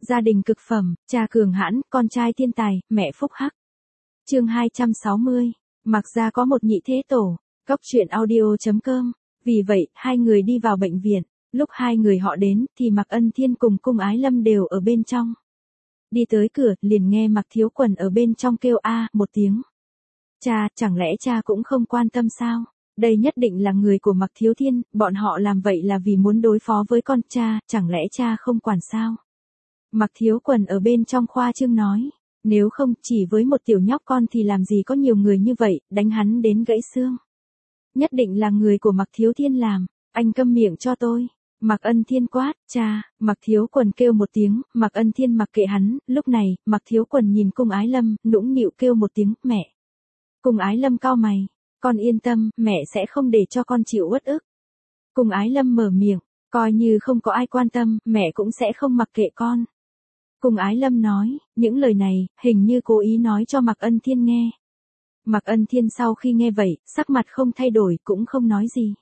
Gia đình cực phẩm, cha cường hãn, con trai thiên tài, mẹ phúc hắc. Chương 260. Mặc ra có một nhị thế tổ. Cóc truyện audio.com. Vì vậy, hai người đi vào bệnh viện. Lúc hai người họ đến, thì Mạc Ân Thiên cùng Cung Ái Lâm đều ở bên trong. Đi tới cửa, liền nghe Mạc Thiếu Quần ở bên trong kêu a một tiếng. Cha, chẳng lẽ cha cũng không quan tâm sao? Đây nhất định là người của Mạc Thiếu Thiên, bọn họ làm vậy là vì muốn đối phó với con cha, chẳng lẽ cha không quản sao? Mạc Thiếu Quần ở bên trong khoa trương nói, nếu không chỉ với một tiểu nhóc con thì làm gì có nhiều người như vậy, đánh hắn đến gãy xương. Nhất định là người của Mạc Thiếu Thiên làm, anh câm miệng cho tôi. Mạc Ân Thiên quát, cha. Mạc Thiếu Quần kêu một tiếng, Mạc Ân Thiên mặc kệ hắn, lúc này, Mạc Thiếu Quần nhìn Cung Ái Lâm, nũng nịu kêu một tiếng, mẹ. Cung Ái Lâm cau mày, con yên tâm, mẹ sẽ không để cho con chịu uất ức. Cung Ái Lâm mở miệng, coi như không có ai quan tâm, mẹ cũng sẽ không mặc kệ con. Cung Ái Lâm nói, những lời này, hình như cố ý nói cho Mạc Ân Thiên nghe. Mạc Ân Thiên sau khi nghe vậy, sắc mặt không thay đổi, cũng không nói gì.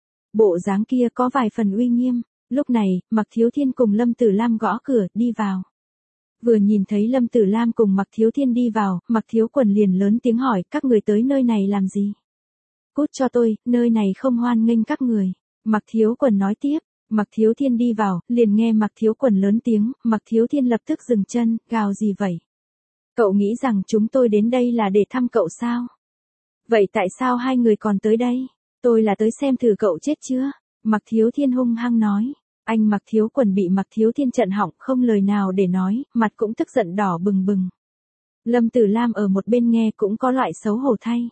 Bộ dáng kia có vài phần uy nghiêm. Lúc này, Mạc Thiếu Thiên cùng Lâm Tử Lam gõ cửa, đi vào. Vừa nhìn thấy Lâm Tử Lam cùng Mạc Thiếu Thiên đi vào, Mạc Thiếu Quần liền lớn tiếng hỏi, các người tới nơi này làm gì? Cút cho tôi, nơi này không hoan nghênh các người. Mạc Thiếu Quần nói tiếp. Mạc Thiếu Thiên đi vào, liền nghe Mạc Thiếu Quần lớn tiếng, Mạc Thiếu Thiên lập tức dừng chân, gào gì vậy? Cậu nghĩ rằng chúng tôi đến đây là để thăm cậu sao? Vậy tại sao hai người còn tới đây? Tôi là tới xem thử cậu chết chưa? Mạc Thiếu Thiên hung hăng nói. Anh Mạc Thiếu Quần bị Mạc Thiếu Thiên chặn họng, không lời nào để nói, mặt cũng tức giận đỏ bừng bừng. Lâm Tử Lam ở một bên nghe cũng có loại xấu hổ thay.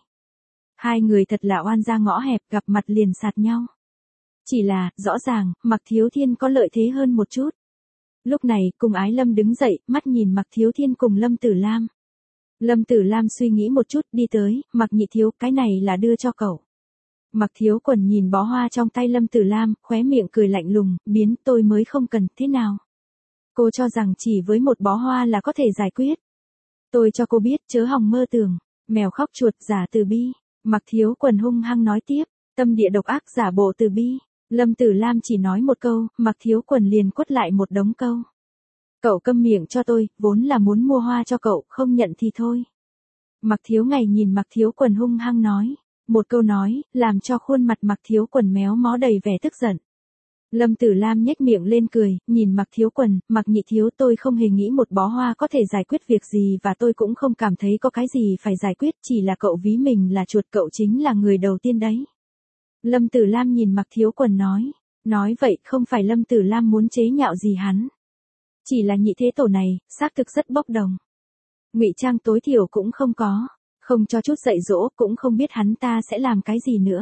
Hai người thật là oan gia ngõ hẹp, gặp mặt liền sạt nhau. Chỉ là, rõ ràng, Mạc Thiếu Thiên có lợi thế hơn một chút. Lúc này, Cung Ái Lâm đứng dậy, mắt nhìn Mạc Thiếu Thiên cùng Lâm Tử Lam. Lâm Tử Lam suy nghĩ một chút, đi tới, Mạc Nhị Thiếu, cái này là đưa cho cậu. Mạc Thiếu Quần nhìn bó hoa trong tay Lâm Tử Lam, khóe miệng cười lạnh lùng, biến, tôi mới không cần, thế nào? Cô cho rằng chỉ với một bó hoa là có thể giải quyết. Tôi cho cô biết, chớ hòng mơ tưởng, mèo khóc chuột giả từ bi. Mạc Thiếu Quần hung hăng nói tiếp, tâm địa độc ác giả bộ từ bi. Lâm Tử Lam chỉ nói một câu, Mạc Thiếu Quần liền quất lại một đống câu. Cậu câm miệng cho tôi, vốn là muốn mua hoa cho cậu, không nhận thì thôi. Mạc Thiếu Ngày nhìn Mạc Thiếu Quần hung hăng nói. Một câu nói, làm cho khuôn mặt Mạc Thiếu Quần méo mó đầy vẻ tức giận. Lâm Tử Lam nhếch miệng lên cười, nhìn Mạc Thiếu Quần, Mạc Nhị Thiếu, tôi không hề nghĩ một bó hoa có thể giải quyết việc gì và tôi cũng không cảm thấy có cái gì phải giải quyết, chỉ là cậu ví mình là chuột, cậu chính là người đầu tiên đấy. Lâm Tử Lam nhìn Mạc Thiếu Quần nói vậy không phải Lâm Tử Lam muốn chế nhạo gì hắn. Chỉ là nhị thế tổ này, xác thực rất bốc đồng. Ngụy trang tối thiểu cũng không có. Không cho chút dạy dỗ, cũng không biết hắn ta sẽ làm cái gì nữa.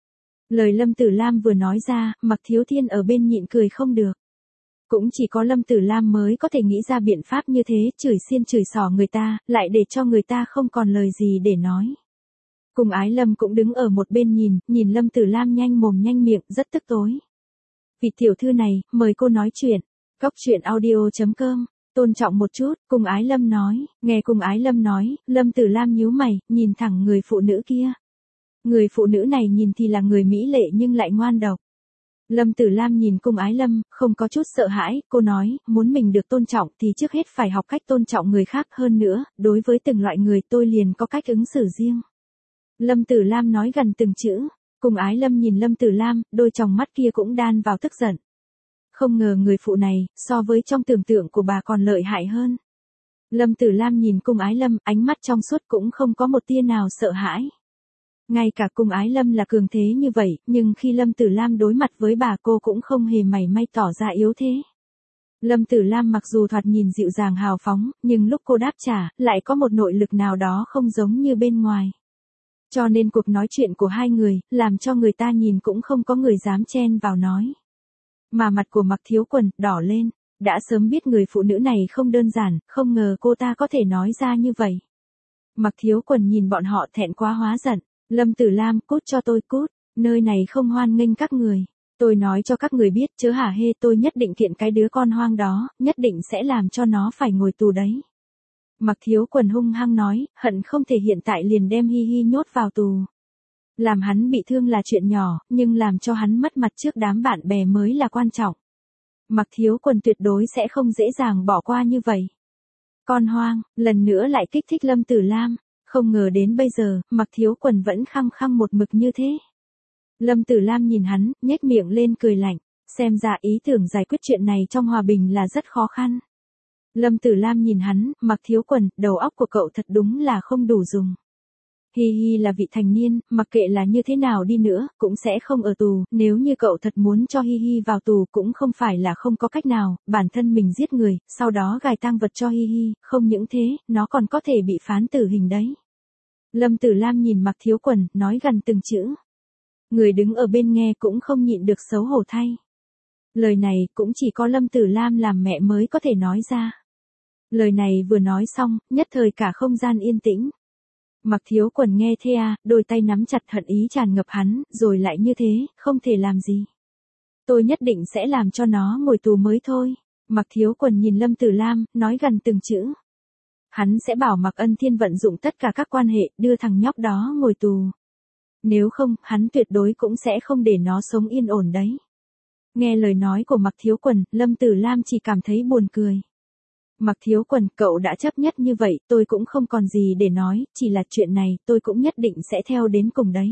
Lời Lâm Tử Lam vừa nói ra, Mạc Thiếu Thiên ở bên nhịn cười không được. Cũng chỉ có Lâm Tử Lam mới có thể nghĩ ra biện pháp như thế, chửi xiên chửi xỏ người ta, lại để cho người ta không còn lời gì để nói. Cung Ái Lâm cũng đứng ở một bên nhìn Lâm Tử Lam nhanh mồm nhanh miệng, rất tức tối. Vị tiểu thư này, mời cô nói chuyện. Cóc truyện audio.com. Tôn trọng một chút, Cung Ái Lâm nói, nghe Cung Ái Lâm nói, Lâm Tử Lam nhíu mày, nhìn thẳng người phụ nữ kia. Người phụ nữ này nhìn thì là người mỹ lệ nhưng lại ngoan độc. Lâm Tử Lam nhìn Cung Ái Lâm, không có chút sợ hãi, cô nói, muốn mình được tôn trọng thì trước hết phải học cách tôn trọng người khác hơn nữa, đối với từng loại người tôi liền có cách ứng xử riêng. Lâm Tử Lam nói gần từng chữ, Cung Ái Lâm nhìn Lâm Tử Lam, đôi tròng mắt kia cũng đan vào tức giận. Không ngờ người phụ này, so với trong tưởng tượng của bà còn lợi hại hơn. Lâm Tử Lam nhìn Cung Ái Lâm, ánh mắt trong suốt cũng không có một tia nào sợ hãi. Ngay cả Cung Ái Lâm là cường thế như vậy, nhưng khi Lâm Tử Lam đối mặt với bà cô cũng không hề mảy may tỏ ra yếu thế. Lâm Tử Lam mặc dù thoạt nhìn dịu dàng hào phóng, nhưng lúc cô đáp trả, lại có một nội lực nào đó không giống như bên ngoài. Cho nên cuộc nói chuyện của hai người, làm cho người ta nhìn cũng không có người dám chen vào nói. Mà mặt của Mạc Thiếu Quần đỏ lên, đã sớm biết người phụ nữ này không đơn giản, không ngờ cô ta có thể nói ra như vậy. Mạc Thiếu Quần nhìn bọn họ thẹn quá hóa giận, Lâm Tử Lam, cút cho tôi cút, nơi này không hoan nghênh các người. Tôi nói cho các người biết, chớ hả hê, tôi nhất định kiện cái đứa con hoang đó, nhất định sẽ làm cho nó phải ngồi tù đấy. Mạc Thiếu Quần hung hăng nói, hận không thể hiện tại liền đem Hi Hi nhốt vào tù. Làm hắn bị thương là chuyện nhỏ, nhưng làm cho hắn mất mặt trước đám bạn bè mới là quan trọng. Mặc Thiếu Quần tuyệt đối sẽ không dễ dàng bỏ qua như vậy. Con hoang, lần nữa lại kích thích Lâm Tử Lam, không ngờ đến bây giờ, Mặc Thiếu Quần vẫn khăng khăng một mực như thế. Lâm Tử Lam nhìn hắn, nhếch miệng lên cười lạnh, xem ra ý tưởng giải quyết chuyện này trong hòa bình là rất khó khăn. Lâm Tử Lam nhìn hắn, Mặc Thiếu Quần, đầu óc của cậu thật đúng là không đủ dùng. Hi Hi là vị thành niên, mặc kệ là như thế nào đi nữa, cũng sẽ không ở tù, nếu như cậu thật muốn cho Hi Hi vào tù cũng không phải là không có cách nào, bản thân mình giết người, sau đó gài tang vật cho Hi Hi, không những thế, nó còn có thể bị phán tử hình đấy. Lâm Tử Lam nhìn Mặc Thiếu Quần, nói gần từng chữ. Người đứng ở bên nghe cũng không nhịn được xấu hổ thay. Lời này cũng chỉ có Lâm Tử Lam làm mẹ mới có thể nói ra. Lời này vừa nói xong, nhất thời cả không gian yên tĩnh. Mặc Thiếu Quần nghe thế đôi tay nắm chặt hận ý tràn ngập hắn, rồi lại như thế, không thể làm gì. Tôi nhất định sẽ làm cho nó ngồi tù mới thôi. Mặc Thiếu Quần nhìn Lâm Tử Lam, nói gần từng chữ. Hắn sẽ bảo Mặc Ân Thiên vận dụng tất cả các quan hệ, đưa thằng nhóc đó ngồi tù. Nếu không, hắn tuyệt đối cũng sẽ không để nó sống yên ổn đấy. Nghe lời nói của Mặc Thiếu Quần, Lâm Tử Lam chỉ cảm thấy buồn cười. Mặc Thiếu Quần, cậu đã chấp nhất như vậy, tôi cũng không còn gì để nói, chỉ là chuyện này, tôi cũng nhất định sẽ theo đến cùng đấy.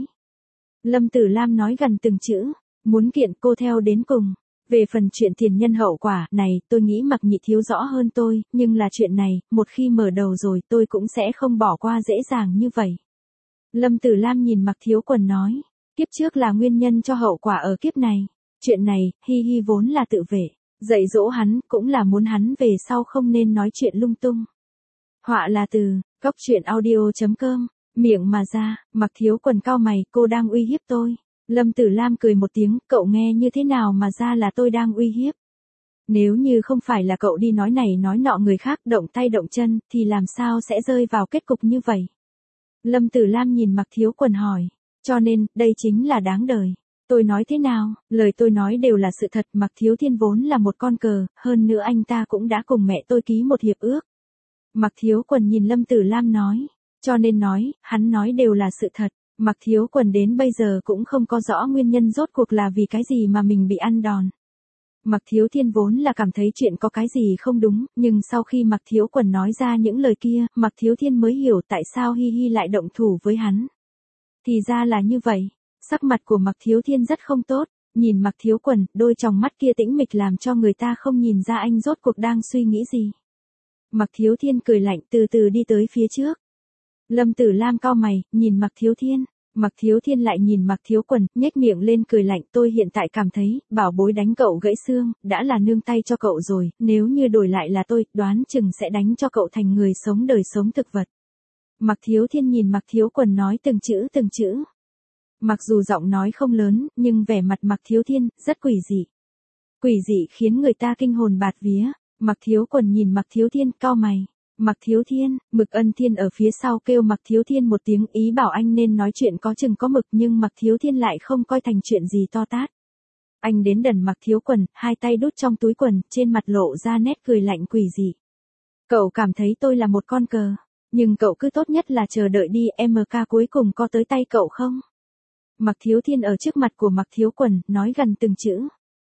Lâm Tử Lam nói gần từng chữ, muốn kiện cô theo đến cùng. Về phần chuyện tiền nhân hậu quả này, tôi nghĩ Mặc Nhị Thiếu rõ hơn tôi, nhưng là chuyện này, một khi mở đầu rồi tôi cũng sẽ không bỏ qua dễ dàng như vậy. Lâm Tử Lam nhìn Mặc Thiếu Quần nói, kiếp trước là nguyên nhân cho hậu quả ở kiếp này. Chuyện này, Hi Hi vốn là tự vệ. Dạy dỗ hắn, cũng là muốn hắn về sau không nên nói chuyện lung tung. Họa là từ, goctruyện.audio.com, miệng mà ra, Mặc Thiếu Quần cau mày, cô đang uy hiếp tôi. Lâm Tử Lam cười một tiếng, cậu nghe như thế nào mà ra là tôi đang uy hiếp. Nếu như không phải là cậu đi nói này nói nọ người khác động tay động chân, thì làm sao sẽ rơi vào kết cục như vậy? Lâm Tử Lam nhìn Mặc Thiếu Quần hỏi, cho nên, đây chính là đáng đời. Tôi nói thế nào, lời tôi nói đều là sự thật, Mặc Thiếu Thiên vốn là một con cờ, hơn nữa anh ta cũng đã cùng mẹ tôi ký một hiệp ước. Mặc Thiếu Quần nhìn Lâm Tử Lam nói, cho nên nói, hắn nói đều là sự thật. Mặc Thiếu Quần đến bây giờ cũng không có rõ nguyên nhân rốt cuộc là vì cái gì mà mình bị ăn đòn. Mặc Thiếu Thiên vốn là cảm thấy chuyện có cái gì không đúng, nhưng sau khi Mặc Thiếu Quần nói ra những lời kia, Mặc Thiếu Thiên mới hiểu tại sao Hi Hi lại động thủ với hắn. Thì ra là như vậy. Sắc mặt của Mặc Thiếu Thiên rất không tốt, nhìn Mặc Thiếu Quần, đôi tròng mắt kia tĩnh mịch làm cho người ta không nhìn ra anh rốt cuộc đang suy nghĩ gì. Mặc Thiếu Thiên cười lạnh từ từ đi tới phía trước. Lâm Tử Lam cau mày, nhìn Mặc Thiếu Thiên. Mặc Thiếu Thiên lại nhìn Mặc Thiếu Quần, nhếch miệng lên cười lạnh, tôi hiện tại cảm thấy, bảo bối đánh cậu gãy xương, đã là nương tay cho cậu rồi, nếu như đổi lại là tôi, đoán chừng sẽ đánh cho cậu thành người sống đời sống thực vật. Mặc Thiếu Thiên nhìn Mặc Thiếu Quần nói từng chữ từng chữ. Mặc dù giọng nói không lớn, nhưng vẻ mặt Mặc Thiếu Thiên, rất quỷ dị. Quỷ dị khiến người ta kinh hồn bạt vía. Mặc Thiếu Quần nhìn Mặc Thiếu Thiên, cau mày. Mặc Thiếu Thiên, Mực Ân Thiên ở phía sau kêu Mặc Thiếu Thiên một tiếng, ý bảo anh nên nói chuyện có chừng có mực, nhưng Mặc Thiếu Thiên lại không coi thành chuyện gì to tát. Anh đến gần Mặc Thiếu Quần, hai tay đút trong túi quần, trên mặt lộ ra nét cười lạnh quỷ dị. Cậu cảm thấy tôi là một con cờ, nhưng cậu cứ tốt nhất là chờ đợi đi, MK cuối cùng có tới tay cậu không? Mặc Thiếu Thiên ở trước mặt của Mặc Thiếu Quần, nói gần từng chữ.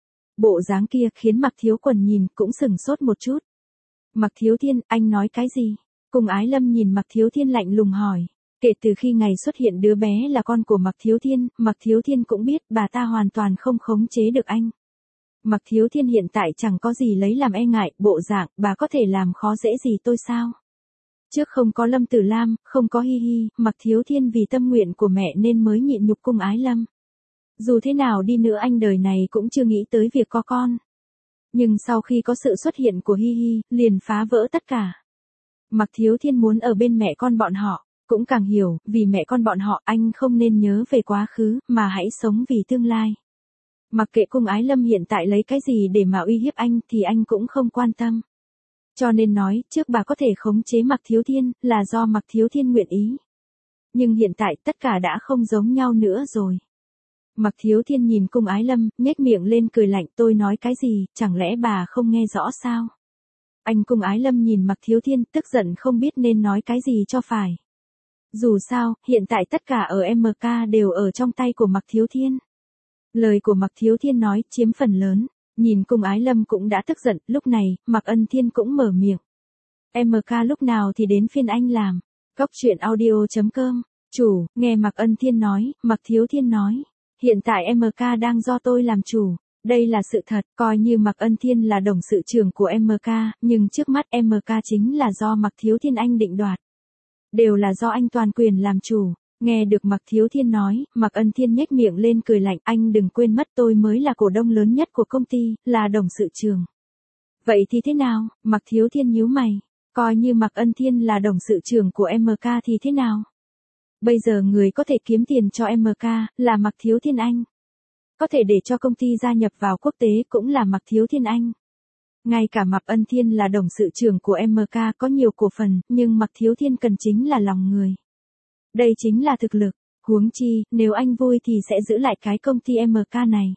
Bộ dáng kia khiến Mặc Thiếu Quần nhìn cũng sừng sốt một chút. Mặc Thiếu Thiên, anh nói cái gì? Cùng Ái Lâm nhìn Mặc Thiếu Thiên lạnh lùng hỏi. Kể từ khi ngày xuất hiện đứa bé là con của Mặc Thiếu Thiên cũng biết bà ta hoàn toàn không khống chế được anh. Mặc Thiếu Thiên hiện tại chẳng có gì lấy làm e ngại, bộ dạng, bà có thể làm khó dễ gì tôi sao? Trước không có Lâm Tử Lam, không có Hi Hi, Mặc Thiếu Thiên vì tâm nguyện của mẹ nên mới nhịn nhục cung Ái Lâm. Dù thế nào đi nữa anh đời này cũng chưa nghĩ tới việc có con. Nhưng sau khi có sự xuất hiện của Hi Hi, liền phá vỡ tất cả. Mặc Thiếu Thiên muốn ở bên mẹ con bọn họ, cũng càng hiểu, vì mẹ con bọn họ anh không nên nhớ về quá khứ, mà hãy sống vì tương lai. Mặc kệ cung Ái Lâm hiện tại lấy cái gì để mà uy hiếp anh thì anh cũng không quan tâm. Cho nên nói, trước bà có thể khống chế Mặc Thiếu Thiên, là do Mặc Thiếu Thiên nguyện ý. Nhưng hiện tại tất cả đã không giống nhau nữa rồi. Mặc Thiếu Thiên nhìn cung Ái Lâm, nhếch miệng lên cười lạnh, tôi nói cái gì, chẳng lẽ bà không nghe rõ sao? Anh cung Ái Lâm nhìn Mặc Thiếu Thiên, tức giận không biết nên nói cái gì cho phải. Dù sao, hiện tại tất cả ở MK đều ở trong tay của Mặc Thiếu Thiên. Lời của Mặc Thiếu Thiên nói, chiếm phần lớn. Nhìn Cung Ái Lâm cũng đã tức giận, lúc này, Mạc Ân Thiên cũng mở miệng. MK lúc nào thì đến phiên anh làm. Cóc truyện audio.com. Chủ, nghe Mạc Ân Thiên nói, Mạc Thiếu Thiên nói. Hiện tại MK đang do tôi làm chủ. Đây là sự thật, coi như Mạc Ân Thiên là đồng sự trưởng của MK, nhưng trước mắt MK chính là do Mạc Thiếu Thiên anh định đoạt. Đều là do anh toàn quyền làm chủ. Nghe được Mạc Thiếu Thiên nói, Mạc Ân Thiên nhếch miệng lên cười lạnh, anh đừng quên mất tôi mới là cổ đông lớn nhất của công ty, là đồng sự trưởng. Vậy thì thế nào? Mạc Thiếu Thiên nhíu mày. Coi như Mạc Ân Thiên là đồng sự trưởng của MK thì thế nào? Bây giờ người có thể kiếm tiền cho MK, là Mạc Thiếu Thiên anh. Có thể để cho công ty gia nhập vào quốc tế cũng là Mạc Thiếu Thiên anh. Ngay cả Mạc Ân Thiên là đồng sự trưởng của MK có nhiều cổ phần, nhưng Mạc Thiếu Thiên cần chính là lòng người. Đây chính là thực lực, huống chi, nếu anh vui thì sẽ giữ lại cái công ty MK này.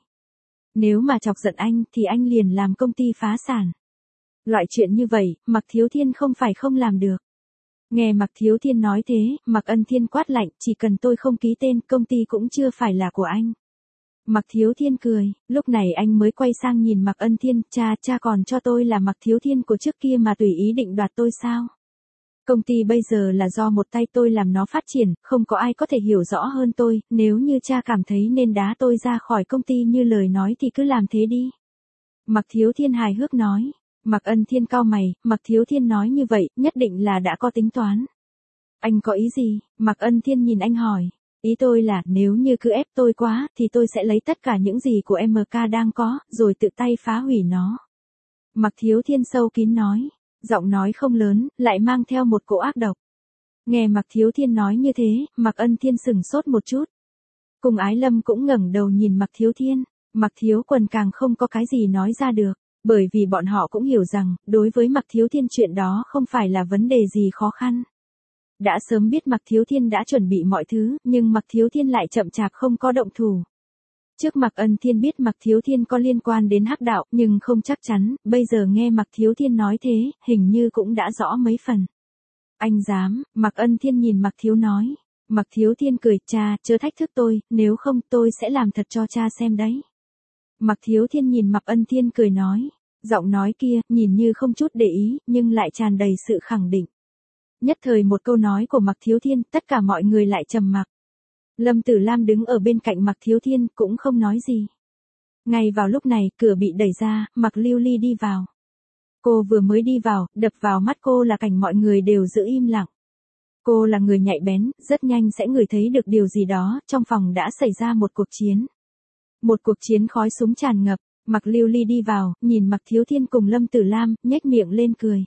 Nếu mà chọc giận anh thì anh liền làm công ty phá sản. Loại chuyện như vậy, Mạc Thiếu Thiên không phải không làm được. Nghe Mạc Thiếu Thiên nói thế, Mạc Ân Thiên quát lạnh, chỉ cần tôi không ký tên, công ty cũng chưa phải là của anh. Mạc Thiếu Thiên cười, lúc này anh mới quay sang nhìn Mạc Ân Thiên, cha còn cho tôi là Mạc Thiếu Thiên của trước kia mà tùy ý định đoạt tôi sao? Công ty bây giờ là do một tay tôi làm nó phát triển, không có ai có thể hiểu rõ hơn tôi, nếu như cha cảm thấy nên đá tôi ra khỏi công ty như lời nói thì cứ làm thế đi. Mạc Thiếu Thiên hài hước nói. Mạc Ân Thiên cau mày, Mạc Thiếu Thiên nói như vậy, nhất định là đã có tính toán. Anh có ý gì? Mạc Ân Thiên nhìn anh hỏi. Ý tôi là, nếu như cứ ép tôi quá, thì tôi sẽ lấy tất cả những gì của MK đang có, rồi tự tay phá hủy nó. Mạc Thiếu Thiên sâu kín nói. Giọng nói không lớn, lại mang theo một cỗ ác độc. Nghe Mạc Thiếu Thiên nói như thế, Mạc Ân Thiên sừng sốt một chút. Cung Ái Lâm cũng ngẩng đầu nhìn Mạc Thiếu Thiên. Mạc Thiếu Quần càng không có cái gì nói ra được. Bởi vì bọn họ cũng hiểu rằng, đối với Mạc Thiếu Thiên chuyện đó không phải là vấn đề gì khó khăn. Đã sớm biết Mạc Thiếu Thiên đã chuẩn bị mọi thứ, nhưng Mạc Thiếu Thiên lại chậm chạp không có động thủ. Trước Mạc Ân Thiên biết Mạc Thiếu Thiên có liên quan đến hắc đạo, nhưng không chắc chắn, bây giờ nghe Mạc Thiếu Thiên nói thế, hình như cũng đã rõ mấy phần. Anh dám, Mạc Ân Thiên nhìn Mạc Thiếu nói. Mạc Thiếu Thiên cười, cha, chớ thách thức tôi, nếu không tôi sẽ làm thật cho cha xem đấy. Mạc Thiếu Thiên nhìn Mạc Ân Thiên cười nói. Giọng nói kia, nhìn như không chút để ý, nhưng lại tràn đầy sự khẳng định. Nhất thời một câu nói của Mạc Thiếu Thiên, tất cả mọi người lại trầm mặc. Lâm Tử Lam đứng ở bên cạnh Mạc Thiếu Thiên, cũng không nói gì. Ngay vào lúc này, cửa bị đẩy ra, Mạc Lưu Ly đi vào. Cô vừa mới đi vào, đập vào mắt cô là cảnh mọi người đều giữ im lặng. Cô là người nhạy bén, rất nhanh sẽ ngửi thấy được điều gì đó, trong phòng đã xảy ra một cuộc chiến. Một cuộc chiến khói súng tràn ngập. Mạc Lưu Ly đi vào, nhìn Mạc Thiếu Thiên cùng Lâm Tử Lam, nhếch miệng lên cười.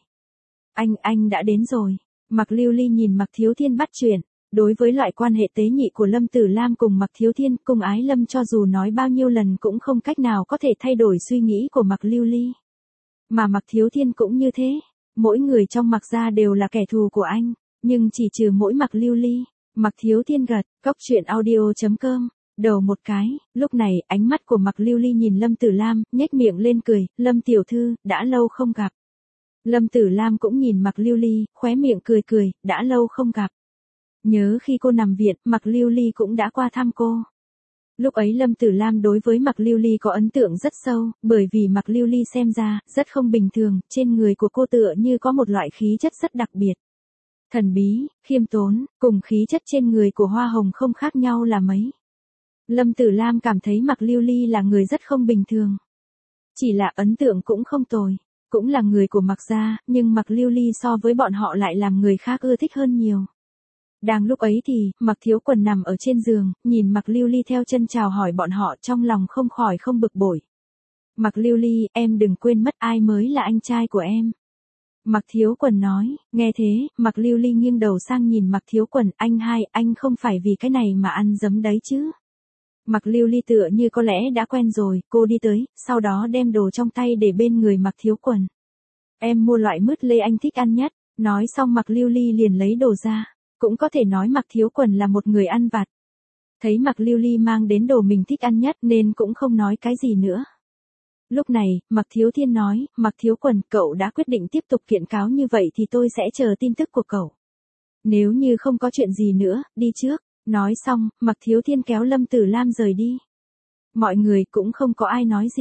Anh đã đến rồi. Mạc Lưu Ly nhìn Mạc Thiếu Thiên bắt chuyện. Đối với loại quan hệ tế nhị của Lâm Tử Lam cùng Mạc Thiếu Thiên, Cung Ái Lâm cho dù nói bao nhiêu lần cũng không cách nào có thể thay đổi suy nghĩ của Mạc Lưu Ly. Mà Mạc Thiếu Thiên cũng như thế. Mỗi người trong Mạc gia đều là kẻ thù của anh, nhưng chỉ trừ mỗi Mạc Lưu Ly. Mạc Thiếu Thiên gật, cóc truyện audio.com. Đầu một cái, lúc này, ánh mắt của Mạc Lưu Ly nhìn Lâm Tử Lam, nhếch miệng lên cười, Lâm tiểu thư, đã lâu không gặp. Lâm Tử Lam cũng nhìn Mạc Lưu Ly, khóe miệng cười, đã lâu không gặp. Nhớ khi cô nằm viện, Mạc Lưu Ly cũng đã qua thăm cô. Lúc ấy Lâm Tử Lam đối với Mạc Lưu Ly có ấn tượng rất sâu, bởi vì Mạc Lưu Ly xem ra, rất không bình thường, trên người của cô tựa như có một loại khí chất rất đặc biệt. Thần bí, khiêm tốn, cùng khí chất trên người của Hoa Hồng không khác nhau là mấy. Lâm Tử Lam cảm thấy Mạc Lưu Ly là người rất không bình thường. Chỉ là ấn tượng cũng không tồi, cũng là người của Mạc gia, nhưng Mạc Lưu Ly so với bọn họ lại làm người khác ưa thích hơn nhiều. Đang lúc ấy thì, Mạc Thiếu Quần nằm ở trên giường, nhìn Mạc Lưu Ly theo chân chào hỏi bọn họ, trong lòng không khỏi không bực bội. Mạc Lưu Ly, em đừng quên mất ai mới là anh trai của em. Mạc Thiếu Quần nói, nghe thế, Mạc Lưu Ly nghiêng đầu sang nhìn Mạc Thiếu Quần, anh không phải vì cái này mà ăn dấm đấy chứ. Mạc Lưu Ly tựa như có lẽ đã quen rồi, cô đi tới, sau đó đem đồ trong tay để bên người Mạc Thiếu Quần. Em mua loại mứt lê anh thích ăn nhất, nói xong Mạc Lưu Ly liền lấy đồ ra, cũng có thể nói Mạc Thiếu Quần là một người ăn vặt. Thấy Mạc Lưu Ly mang đến đồ mình thích ăn nhất nên cũng không nói cái gì nữa. Lúc này, Mạc Thiếu Thiên nói, Mạc Thiếu Quần, cậu đã quyết định tiếp tục kiện cáo như vậy thì tôi sẽ chờ tin tức của cậu. Nếu như không có chuyện gì nữa, đi trước. Nói xong, Mạc Thiếu Thiên kéo Lâm Tử Lam rời đi. Mọi người cũng không có ai nói gì.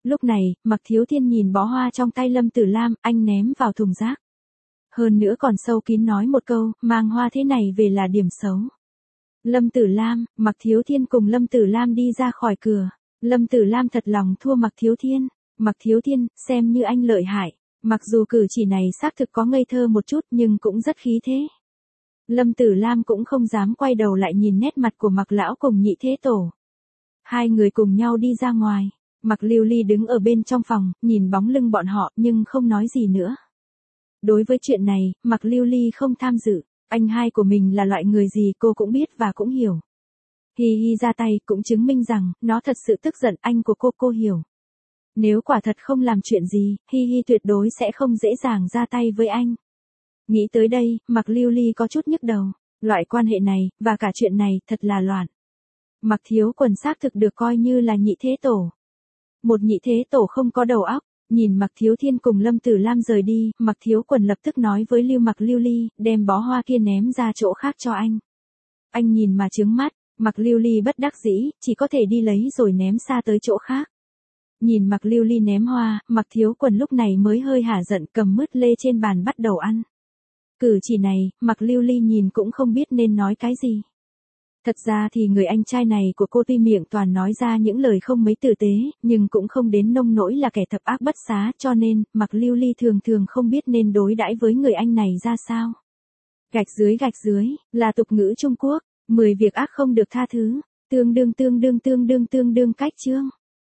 Lúc này, Mạc Thiếu Thiên nhìn bó hoa trong tay Lâm Tử Lam, anh ném vào thùng rác. Hơn nữa còn sâu kín nói một câu, mang hoa thế này về là điểm xấu. Lâm Tử Lam, Mạc Thiếu Thiên cùng Lâm Tử Lam đi ra khỏi cửa. Lâm Tử Lam thật lòng thua Mạc Thiếu Thiên. Mạc Thiếu Thiên, xem như anh lợi hại. Mặc dù cử chỉ này xác thực có ngây thơ một chút nhưng cũng rất khí thế. Lâm Tử Lam cũng không dám quay đầu lại nhìn nét mặt của Mạc Lão cùng Nhị Thế Tổ. Hai người cùng nhau đi ra ngoài. Mạc Lưu Ly đứng ở bên trong phòng, nhìn bóng lưng bọn họ nhưng không nói gì nữa. Đối với chuyện này, Mạc Lưu Ly không tham dự. Anh hai của mình là loại người gì cô cũng biết và cũng hiểu. Hi Hi ra tay cũng chứng minh rằng nó thật sự tức giận anh của cô hiểu. Nếu quả thật không làm chuyện gì, Hi Hi tuyệt đối sẽ không dễ dàng ra tay với anh. Nghĩ tới đây, Mạc Lưu Ly có chút nhức đầu. Loại quan hệ này, và cả chuyện này, thật là loạn. Mạc Thiếu Quần xác thực được coi như là nhị thế tổ. Một nhị thế tổ không có đầu óc. Nhìn Mạc Thiếu Thiên cùng Lâm Tử Lam rời đi, Mạc Thiếu Quần lập tức nói với Mạc Lưu Ly, đem bó hoa kia ném ra chỗ khác cho anh. Anh nhìn mà trướng mắt, Mạc Lưu Ly bất đắc dĩ, chỉ có thể đi lấy rồi ném xa tới chỗ khác. Nhìn Mạc Lưu Ly ném hoa, Mạc Thiếu Quần lúc này mới hơi hả giận cầm mứt lê trên bàn bắt đầu ăn. Cử chỉ này, Mạc Lưu Ly nhìn cũng không biết nên nói cái gì. Thật ra thì người anh trai này của cô tuy miệng toàn nói ra những lời không mấy tử tế, nhưng cũng không đến nông nỗi là kẻ thập ác bất xá, cho nên, Mạc Lưu Ly thường thường không biết nên đối đãi với người anh này ra sao. Gạch dưới, là tục ngữ Trung Quốc, 10 việc ác không được tha thứ, tương đương cách chương.